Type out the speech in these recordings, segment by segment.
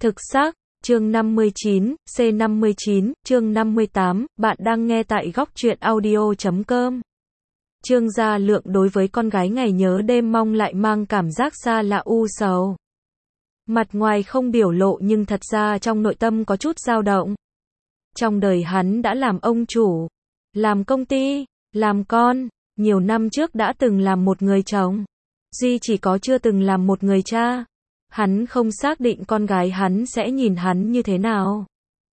Thực xác, chương 59, C59, chương 58, bạn đang nghe tại góc truyện audio.com. Trương Gia Lượng đối với con gái ngày nhớ đêm mong lại mang cảm giác xa lạ u sầu. Mặt ngoài không biểu lộ nhưng thật ra trong nội tâm có chút dao động. Trong đời hắn đã làm ông chủ, làm công ty, làm con, nhiều năm trước đã từng làm một người chồng. Duy chỉ có chưa từng làm một người cha. Hắn không xác định con gái hắn sẽ nhìn hắn như thế nào.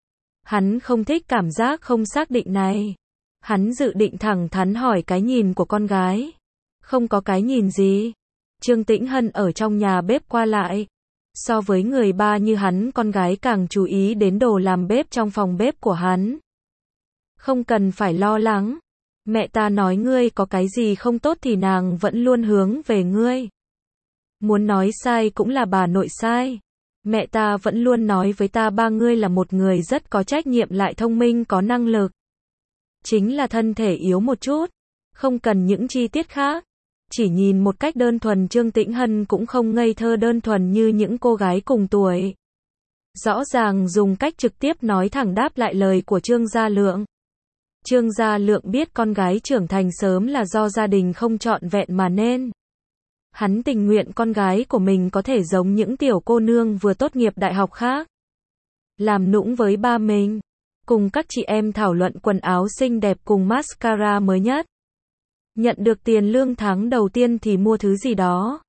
Hắn không thích cảm giác không xác định này. Hắn dự định thẳng thắn hỏi cái nhìn của con gái. Không có cái nhìn gì. Trương Tĩnh Hân ở trong nhà bếp qua lại. So với người ba như hắn, con gái càng chú ý đến đồ làm bếp trong phòng bếp của hắn. Không cần phải lo lắng. Mẹ ta nói ngươi có cái gì không tốt thì nàng vẫn luôn hướng về ngươi. Muốn nói sai cũng là bà nội sai. Mẹ ta vẫn luôn nói với ta ba ngươi là một người rất có trách nhiệm lại thông minh có năng lực. Chính là thân thể yếu một chút. Không cần những chi tiết khác. Chỉ nhìn một cách đơn thuần Trương Tĩnh Hân cũng không ngây thơ đơn thuần như những cô gái cùng tuổi. Rõ ràng dùng cách trực tiếp nói thẳng đáp lại lời của Trương Gia Lượng. Trương Gia Lượng biết con gái trưởng thành sớm là do gia đình không trọn vẹn mà nên. Hắn tình nguyện con gái của mình có thể giống những tiểu cô nương vừa tốt nghiệp đại học khác. Làm nũng với ba mình. Cùng các chị em thảo luận quần áo xinh đẹp cùng mascara mới nhất. Nhận được tiền lương tháng đầu tiên thì mua thứ gì đó.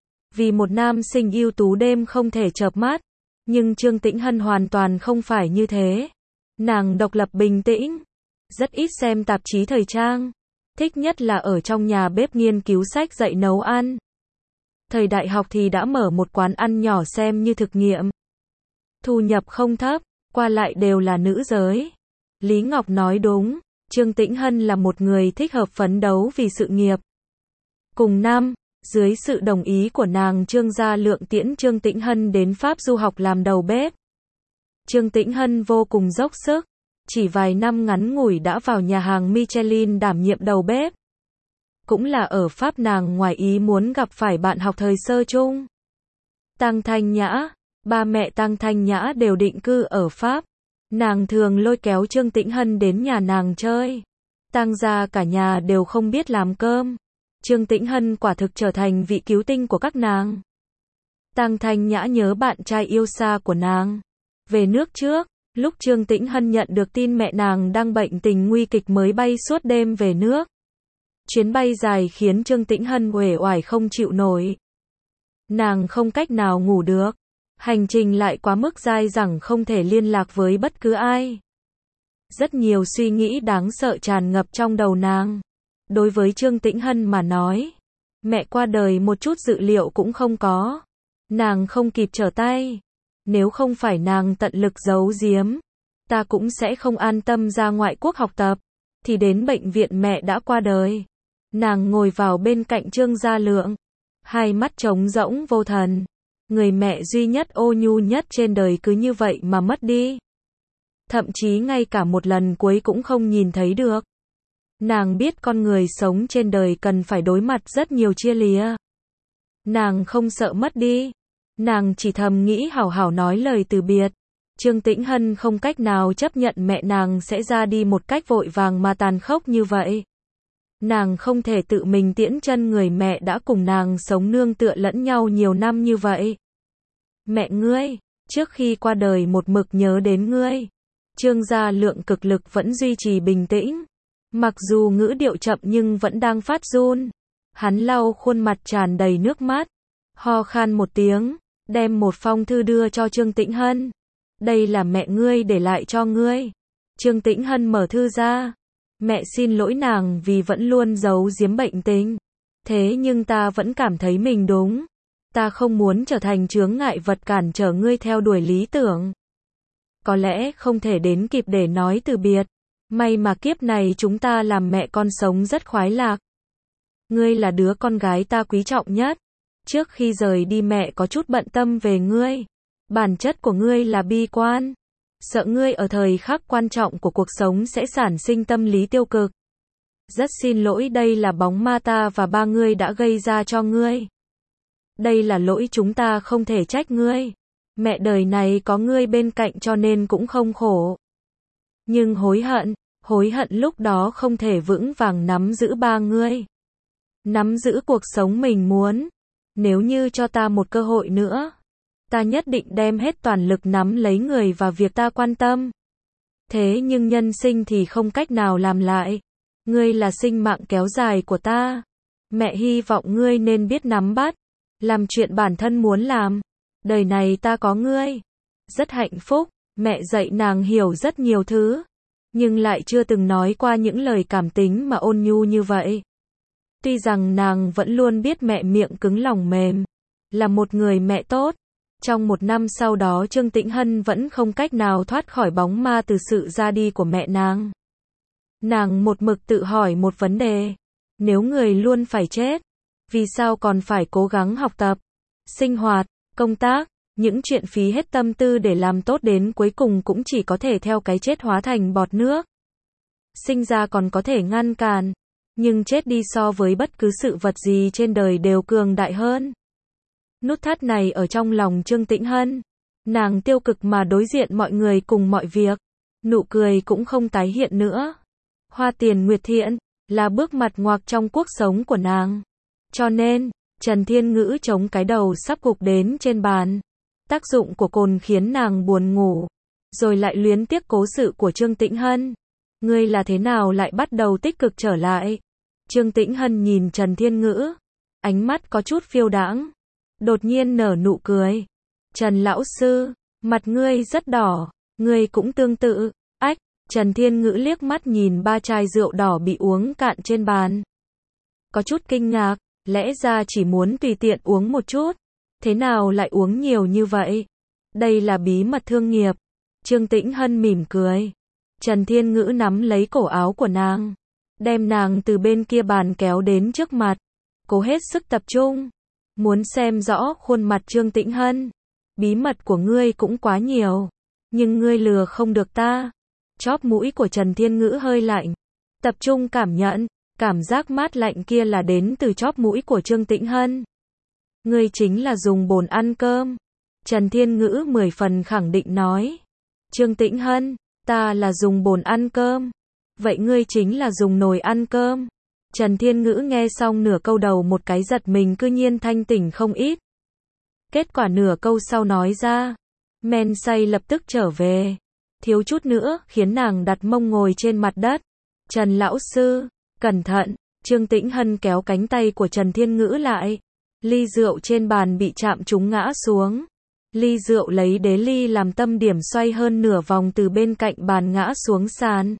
Vì một nam sinh ưu tú đêm không thể chợp mắt. Nhưng Trương Tĩnh Hân hoàn toàn không phải như thế. Nàng độc lập bình tĩnh. Rất ít xem tạp chí thời trang. Thích nhất là ở trong nhà bếp nghiên cứu sách dạy nấu ăn. Thời đại học thì đã mở một quán ăn nhỏ xem như thực nghiệm. Thu nhập không thấp, qua lại đều là nữ giới. Lý Ngọc nói đúng, Trương Tĩnh Hân là một người thích hợp phấn đấu vì sự nghiệp. Cùng năm, dưới sự đồng ý của nàng, Trương Gia Lượng tiễn Trương Tĩnh Hân đến Pháp du học làm đầu bếp. Trương Tĩnh Hân vô cùng dốc sức, chỉ vài năm ngắn ngủi đã vào nhà hàng Michelin đảm nhiệm đầu bếp. Cũng là ở Pháp nàng ngoài ý muốn gặp phải bạn học thời sơ chung. Tăng Thanh Nhã, ba mẹ Tăng Thanh Nhã đều định cư ở Pháp. Nàng thường lôi kéo Trương Tĩnh Hân đến nhà nàng chơi. Tăng gia cả nhà đều không biết làm cơm. Trương Tĩnh Hân quả thực trở thành vị cứu tinh của các nàng. Tăng Thanh Nhã nhớ bạn trai yêu xa của nàng. Về nước trước, lúc Trương Tĩnh Hân nhận được tin mẹ nàng đang bệnh tình nguy kịch mới bay suốt đêm về nước. Chuyến bay dài khiến Trương Tĩnh Hân uể oải không chịu nổi. Nàng không cách nào ngủ được. Hành trình lại quá mức dai dẳng không thể liên lạc với bất cứ ai. Rất nhiều suy nghĩ đáng sợ tràn ngập trong đầu nàng. Đối với Trương Tĩnh Hân mà nói, mẹ qua đời một chút dự liệu cũng không có. Nàng không kịp trở tay. Nếu không phải nàng tận lực giấu giếm, ta cũng sẽ không an tâm ra ngoại quốc học tập. Thì đến bệnh viện mẹ đã qua đời. Nàng ngồi vào bên cạnh Trương Gia Lượng. Hai mắt trống rỗng vô thần. Người mẹ duy nhất ô nhu nhất trên đời cứ như vậy mà mất đi. Thậm chí ngay cả một lần cuối cũng không nhìn thấy được. Nàng biết con người sống trên đời cần phải đối mặt rất nhiều chia lìa. Nàng không sợ mất đi. Nàng chỉ thầm nghĩ hảo hảo nói lời từ biệt. Trương Tĩnh Hân không cách nào chấp nhận mẹ nàng sẽ ra đi một cách vội vàng mà tàn khốc như vậy. Nàng không thể tự mình tiễn chân người mẹ đã cùng nàng sống nương tựa lẫn nhau nhiều năm như vậy. Mẹ ngươi, trước khi qua đời một mực nhớ đến ngươi. Trương Gia Lượng cực lực vẫn duy trì bình tĩnh. Mặc dù ngữ điệu chậm nhưng vẫn đang phát run. Hắn lau khuôn mặt tràn đầy nước mắt. Ho khan một tiếng, đem một phong thư đưa cho Trương Tĩnh Hân. Đây là mẹ ngươi để lại cho ngươi. Trương Tĩnh Hân mở thư ra. Mẹ xin lỗi nàng vì vẫn luôn giấu giếm bệnh tình. Thế nhưng ta vẫn cảm thấy mình đúng. Ta không muốn trở thành chướng ngại vật cản trở ngươi theo đuổi lý tưởng. Có lẽ không thể đến kịp để nói từ biệt. May mà kiếp này chúng ta làm mẹ con sống rất khoái lạc. Ngươi là đứa con gái ta quý trọng nhất. Trước khi rời đi mẹ có chút bận tâm về ngươi. Bản chất của ngươi là bi quan. Sợ ngươi ở thời khắc quan trọng của cuộc sống sẽ sản sinh tâm lý tiêu cực. Rất xin lỗi, đây là bóng ma ta và ba ngươi đã gây ra cho ngươi. Đây là lỗi chúng ta, không thể trách ngươi. Mẹ đời này có ngươi bên cạnh cho nên cũng không khổ. Nhưng hối hận lúc đó không thể vững vàng nắm giữ ba ngươi. Nắm giữ cuộc sống mình muốn. Nếu như cho ta một cơ hội nữa, ta nhất định đem hết toàn lực nắm lấy người và việc ta quan tâm. Thế nhưng nhân sinh thì không cách nào làm lại. Ngươi là sinh mạng kéo dài của ta. Mẹ hy vọng ngươi nên biết nắm bắt, làm chuyện bản thân muốn làm. Đời này ta có ngươi. Rất hạnh phúc. Mẹ dạy nàng hiểu rất nhiều thứ, nhưng lại chưa từng nói qua những lời cảm tính mà ôn nhu như vậy. Tuy rằng nàng vẫn luôn biết mẹ miệng cứng lòng mềm, là một người mẹ tốt. Trong một năm sau đó Trương Tĩnh Hân vẫn không cách nào thoát khỏi bóng ma từ sự ra đi của mẹ nàng. Nàng một mực tự hỏi một vấn đề. Nếu người luôn phải chết, vì sao còn phải cố gắng học tập, sinh hoạt, công tác, những chuyện phí hết tâm tư để làm tốt đến cuối cùng cũng chỉ có thể theo cái chết hóa thành bọt nước. Sinh ra còn có thể ngăn cản, nhưng chết đi so với bất cứ sự vật gì trên đời đều cường đại hơn. Nút thắt này ở trong lòng Trương Tĩnh Hân. Nàng tiêu cực mà đối diện mọi người cùng mọi việc. Nụ cười cũng không tái hiện nữa. Hoa tiền nguyệt thiện là bước ngoặt ngoạc trong cuộc sống của nàng. Cho nên, Trần Thiên Ngữ chống cái đầu sắp gục đến trên bàn. Tác dụng của cồn khiến nàng buồn ngủ. Rồi lại luyến tiếc cố sự của Trương Tĩnh Hân. Ngươi là thế nào lại bắt đầu tích cực trở lại? Trương Tĩnh Hân nhìn Trần Thiên Ngữ. Ánh mắt có chút phiêu đãng. Đột nhiên nở nụ cười. Trần lão sư, mặt ngươi rất đỏ. Ngươi cũng tương tự. Ách, Trần Thiên Ngữ liếc mắt nhìn ba chai rượu đỏ bị uống cạn trên bàn. Có chút kinh ngạc, lẽ ra chỉ muốn tùy tiện uống một chút. Thế nào lại uống nhiều như vậy? Đây là bí mật thương nghiệp. Trương Tĩnh Hân mỉm cười. Trần Thiên Ngữ nắm lấy cổ áo của nàng, đem nàng từ bên kia bàn kéo đến trước mặt. Cố hết sức tập trung, muốn xem rõ khuôn mặt Trương Tĩnh Hân. Bí mật của ngươi cũng quá nhiều, nhưng ngươi lừa không được ta. Chóp mũi của Trần Thiên Ngữ hơi lạnh. Tập trung cảm nhận, cảm giác mát lạnh kia là đến từ chóp mũi của Trương Tĩnh Hân. Ngươi chính là dùng bồn ăn cơm. Trần Thiên Ngữ 10 phần khẳng định nói. Trương Tĩnh Hân, ta là dùng bồn ăn cơm. Vậy ngươi chính là dùng nồi ăn cơm. Trần Thiên Ngữ nghe xong nửa câu đầu một cái giật mình cư nhiên thanh tỉnh không ít. Kết quả nửa câu sau nói ra. Men say lập tức trở về. Thiếu chút nữa khiến nàng đặt mông ngồi trên mặt đất. Trần lão sư, cẩn thận. Trương Tĩnh Hân kéo cánh tay của Trần Thiên Ngữ lại. Ly rượu trên bàn bị chạm trúng ngã xuống. Ly rượu lấy đế ly làm tâm điểm xoay hơn nửa vòng từ bên cạnh bàn ngã xuống sàn.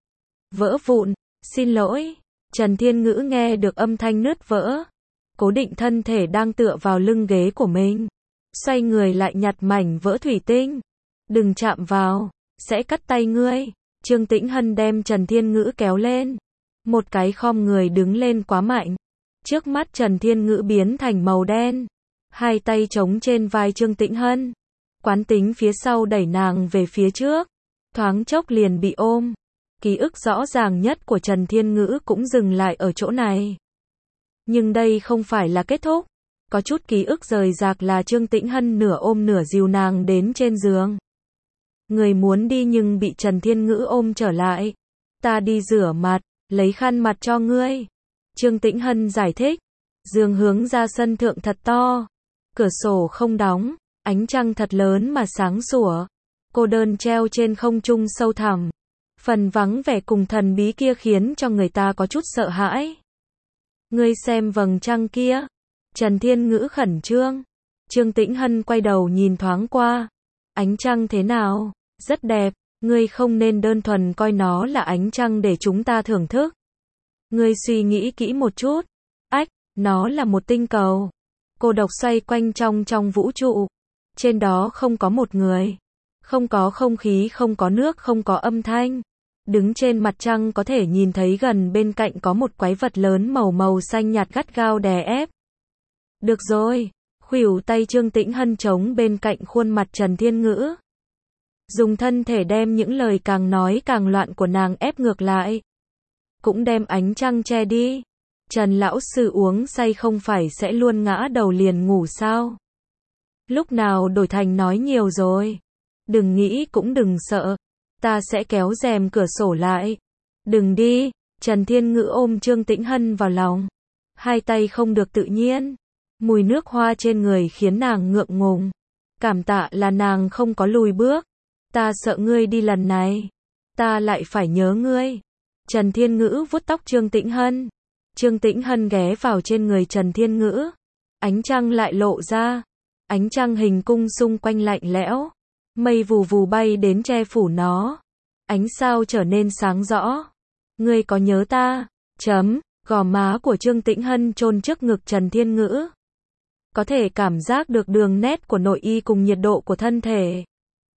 Vỡ vụn, xin lỗi. Trần Thiên Ngữ nghe được âm thanh nứt vỡ. Cố định thân thể đang tựa vào lưng ghế của mình. Xoay người lại nhặt mảnh vỡ thủy tinh. Đừng chạm vào, sẽ cắt tay ngươi. Trương Tĩnh Hân đem Trần Thiên Ngữ kéo lên. Một cái khom người đứng lên quá mạnh. Trước mắt Trần Thiên Ngữ biến thành màu đen. Hai tay chống trên vai Trương Tĩnh Hân. Quán tính phía sau đẩy nàng về phía trước. Thoáng chốc liền bị ôm. Ký ức rõ ràng nhất của Trần Thiên Ngữ cũng dừng lại ở chỗ này. Nhưng đây không phải là kết thúc. Có chút ký ức rời rạc là Trương Tĩnh Hân nửa ôm nửa dìu nàng đến trên giường. Người muốn đi nhưng bị Trần Thiên Ngữ ôm trở lại. Ta đi rửa mặt, lấy khăn mặt cho ngươi. Trương Tĩnh Hân giải thích. Giường hướng ra sân thượng thật to. Cửa sổ không đóng, ánh trăng thật lớn mà sáng sủa. Cô đơn treo trên không trung sâu thẳm. Phần vắng vẻ cùng thần bí kia khiến cho người ta có chút sợ hãi. Ngươi xem vầng trăng kia. Trần Thiên Ngữ khẩn trương. Trương Tĩnh Hân quay đầu nhìn thoáng qua. Ánh trăng thế nào? Rất đẹp. Ngươi không nên đơn thuần coi nó là ánh trăng để chúng ta thưởng thức. Ngươi suy nghĩ kỹ một chút. Ách, nó là một tinh cầu. Cô độc xoay quanh trong vũ trụ. Trên đó không có một người. Không có không khí, không có nước, không có âm thanh. Đứng trên mặt trăng có thể nhìn thấy gần bên cạnh có một quái vật lớn màu xanh nhạt gắt gao đè ép. Được rồi. Khuỷu tay Trương Tĩnh Hân chống bên cạnh khuôn mặt Trần Thiên Ngữ. Dùng thân thể đem những lời càng nói càng loạn của nàng ép ngược lại. Cũng đem ánh trăng che đi. Trần lão sư uống say không phải sẽ luôn ngã đầu liền ngủ sao? Lúc nào đổi thành nói nhiều rồi. Đừng nghĩ cũng đừng sợ. Ta sẽ kéo rèm cửa sổ lại. Đừng đi. Trần Thiên Ngữ ôm Trương Tĩnh Hân vào lòng. Hai tay không được tự nhiên. Mùi nước hoa trên người khiến nàng ngượng ngùng. Cảm tạ là nàng không có lùi bước. Ta sợ ngươi đi lần này. Ta lại phải nhớ ngươi. Trần Thiên Ngữ vuốt tóc Trương Tĩnh Hân. Trương Tĩnh Hân ghé vào trên người Trần Thiên Ngữ. Ánh trăng lại lộ ra. Ánh trăng hình cung xung quanh lạnh lẽo. Mây vù vù bay đến che phủ nó. Ánh sao trở nên sáng rõ. Ngươi có nhớ ta? Gò má của Trương Tĩnh Hân chôn trước ngực Trần Thiên Ngữ. Có thể cảm giác được đường nét của nội y cùng nhiệt độ của thân thể.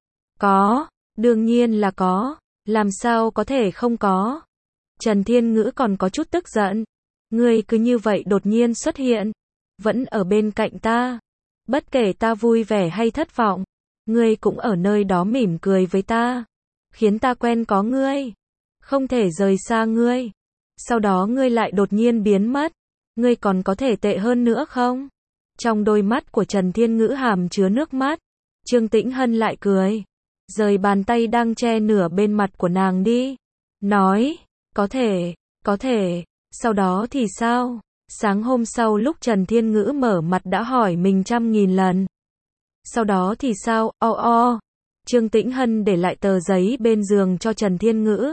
Có, đương nhiên là có. Làm sao có thể không có? Trần Thiên Ngữ còn có chút tức giận. Ngươi cứ như vậy đột nhiên xuất hiện. Vẫn ở bên cạnh ta. Bất kể ta vui vẻ hay thất vọng. Ngươi cũng ở nơi đó mỉm cười với ta. Khiến ta quen có ngươi. Không thể rời xa ngươi. Sau đó ngươi lại đột nhiên biến mất. Ngươi còn có thể tệ hơn nữa không? Trong đôi mắt của Trần Thiên Ngữ hàm chứa nước mắt. Trương Tĩnh Hân lại cười. Rời bàn tay đang che nửa bên mặt của nàng đi. Nói, có thể. Sau đó thì sao? Sáng hôm sau lúc Trần Thiên Ngữ mở mặt đã hỏi mình 100.000 lần. Sau đó thì sao? Trương Tĩnh Hân để lại tờ giấy bên giường cho Trần Thiên Ngữ.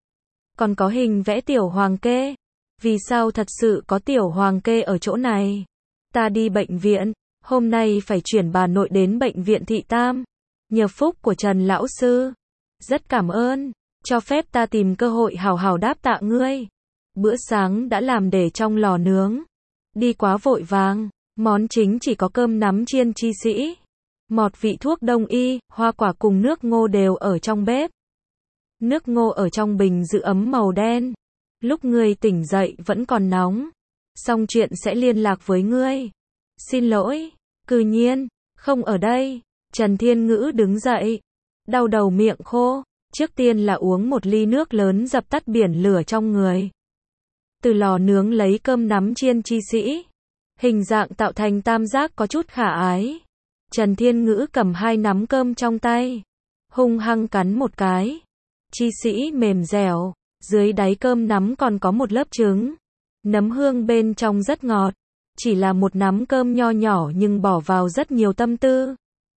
Còn có hình vẽ tiểu hoàng kê. Vì sao thật sự có tiểu hoàng kê ở chỗ này? Ta đi bệnh viện, hôm nay phải chuyển bà nội đến bệnh viện Thị Tam. Nhờ phúc của Trần lão sư. Rất cảm ơn, cho phép ta tìm cơ hội hào hào đáp tạ ngươi. Bữa sáng đã làm để trong lò nướng. Đi quá vội vàng, món chính chỉ có cơm nắm chiên chi sĩ. Mọt vị thuốc đông y, hoa quả cùng nước ngô đều ở trong bếp. Nước ngô ở trong bình giữ ấm màu đen. Lúc ngươi tỉnh dậy vẫn còn nóng. Xong chuyện sẽ liên lạc với ngươi. Xin lỗi, cư nhiên, không ở đây. Trần Thiên Ngữ đứng dậy. Đau đầu miệng khô. Trước tiên là uống một ly nước lớn dập tắt biển lửa trong người. Từ lò nướng lấy cơm nắm chiên chi sĩ. Hình dạng tạo thành tam giác có chút khả ái. Trần Thiên Ngữ cầm 2 nắm cơm trong tay. Hung hăng cắn một cái. Chi sĩ mềm dẻo. Dưới đáy cơm nắm còn có một lớp trứng. Nấm hương bên trong rất ngọt. Chỉ là một nắm cơm nho nhỏ nhưng bỏ vào rất nhiều tâm tư.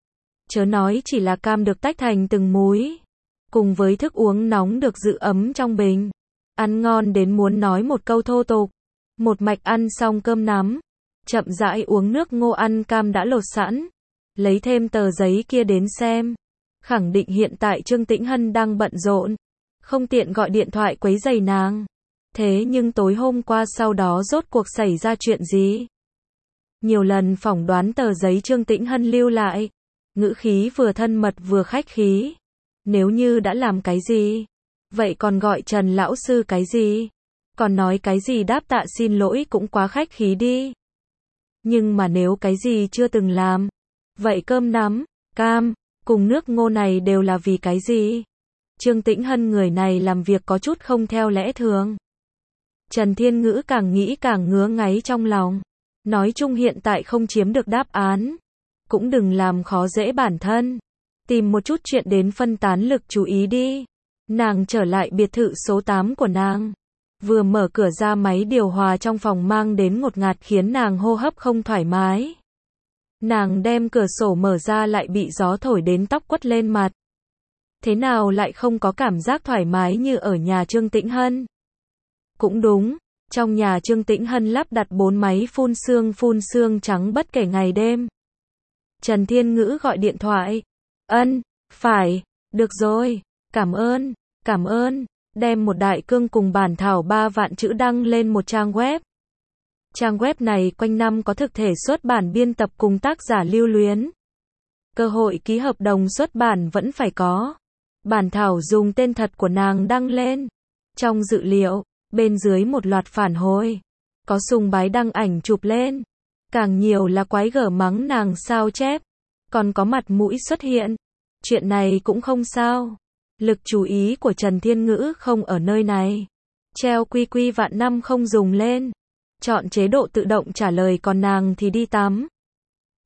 Chớ nói chỉ là cam được tách thành từng múi. Cùng với thức uống nóng được giữ ấm trong bình. Ăn ngon đến muốn nói một câu thô tục. Một mạch ăn xong cơm nắm. Chậm rãi uống nước ngô ăn cam đã lột sẵn. Lấy thêm tờ giấy kia đến xem. Khẳng định hiện tại Trương Tĩnh Hân đang bận rộn. Không tiện gọi điện thoại quấy rầy nàng. Thế nhưng tối hôm qua sau đó rốt cuộc xảy ra chuyện gì? Nhiều lần phỏng đoán tờ giấy Trương Tĩnh Hân lưu lại. Ngữ khí vừa thân mật vừa khách khí. Nếu như đã làm cái gì? Vậy còn gọi Trần lão sư cái gì? Còn nói cái gì đáp tạ xin lỗi cũng quá khách khí đi. Nhưng mà nếu cái gì chưa từng làm. Vậy cơm nắm, cam, cùng nước ngô này đều là vì cái gì? Trương Tĩnh Hân người này làm việc có chút không theo lẽ thường. Trần Thiên Ngữ càng nghĩ càng ngứa ngáy trong lòng. Nói chung hiện tại không chiếm được đáp án. Cũng đừng làm khó dễ bản thân. Tìm một chút chuyện đến phân tán lực chú ý đi. Nàng trở lại biệt thự số 8 của nàng. Vừa mở cửa ra máy điều hòa trong phòng mang đến ngột ngạt khiến nàng hô hấp không thoải mái. Nàng đem cửa sổ mở ra lại bị gió thổi đến tóc quất lên mặt. Thế nào lại không có cảm giác thoải mái như ở nhà Trương Tĩnh Hân? Cũng đúng, trong nhà Trương Tĩnh Hân lắp đặt 4 máy phun sương trắng bất kể ngày đêm. Trần Thiên Ngữ gọi điện thoại. Phải, được rồi, cảm ơn, đem một đại cương cùng bản thảo 3 vạn chữ đăng lên một trang web. Trang web này quanh năm có thực thể xuất bản biên tập cùng tác giả lưu luyến. Cơ hội ký hợp đồng xuất bản vẫn phải có. Bản thảo dùng tên thật của nàng đăng lên. Trong dự liệu, bên dưới một loạt phản hồi. Có sùng bái đăng ảnh chụp lên. Càng nhiều là quái gở mắng nàng sao chép. Còn có mặt mũi xuất hiện. Chuyện này cũng không sao. Lực chú ý của Trần Thiên Ngữ không ở nơi này. Treo quy vạn năm không dùng lên. Chọn chế độ tự động trả lời còn nàng thì đi tắm.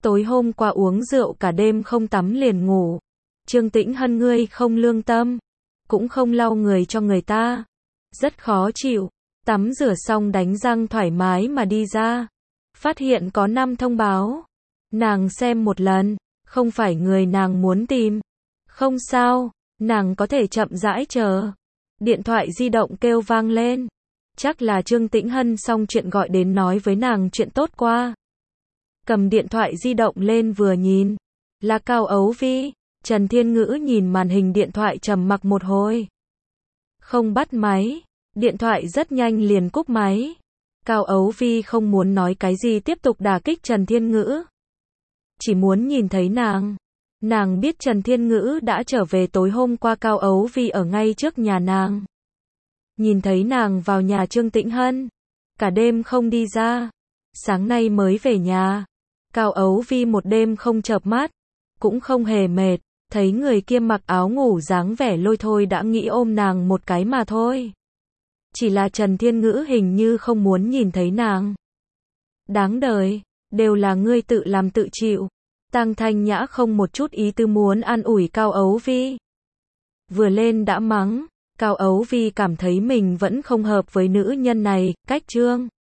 Tối hôm qua uống rượu cả đêm không tắm liền ngủ. Trương Tĩnh Hân ngươi không lương tâm, cũng không lau người cho người ta. Rất khó chịu. Tắm rửa xong đánh răng thoải mái mà đi ra. Phát hiện có 5 thông báo. Nàng xem một lần, không phải người nàng muốn tìm. Không sao, nàng có thể chậm rãi chờ. Điện thoại di động kêu vang lên. Chắc là Trương Tĩnh Hân xong chuyện gọi đến nói với nàng chuyện tốt qua. Cầm điện thoại di động lên vừa nhìn. Là Cao Ấu Vi. Trần Thiên Ngữ nhìn màn hình điện thoại trầm mặc một hồi. Không bắt máy. Điện thoại rất nhanh liền cúp máy. Cao Ấu Vi không muốn nói cái gì tiếp tục đả kích Trần Thiên Ngữ. Chỉ muốn nhìn thấy nàng. Nàng biết Trần Thiên Ngữ đã trở về tối hôm qua Cao Ấu Vi ở ngay trước nhà nàng. Nhìn thấy nàng vào nhà Trương Tĩnh Hân. Cả đêm không đi ra. Sáng nay mới về nhà. Cao Ấu Vi một đêm không chợp mắt. Cũng không hề mệt. Thấy người kia mặc áo ngủ dáng vẻ lôi thôi đã nghĩ ôm nàng một cái mà thôi. Chỉ là Trần Thiên Ngữ hình như không muốn nhìn thấy nàng. Đáng đời, đều là ngươi tự làm tự chịu. Tang Thanh Nhã không một chút ý tư muốn an ủi Cao Ấu Vi. Vừa lên đã mắng, Cao Ấu Vi cảm thấy mình vẫn không hợp với nữ nhân này, cách Trương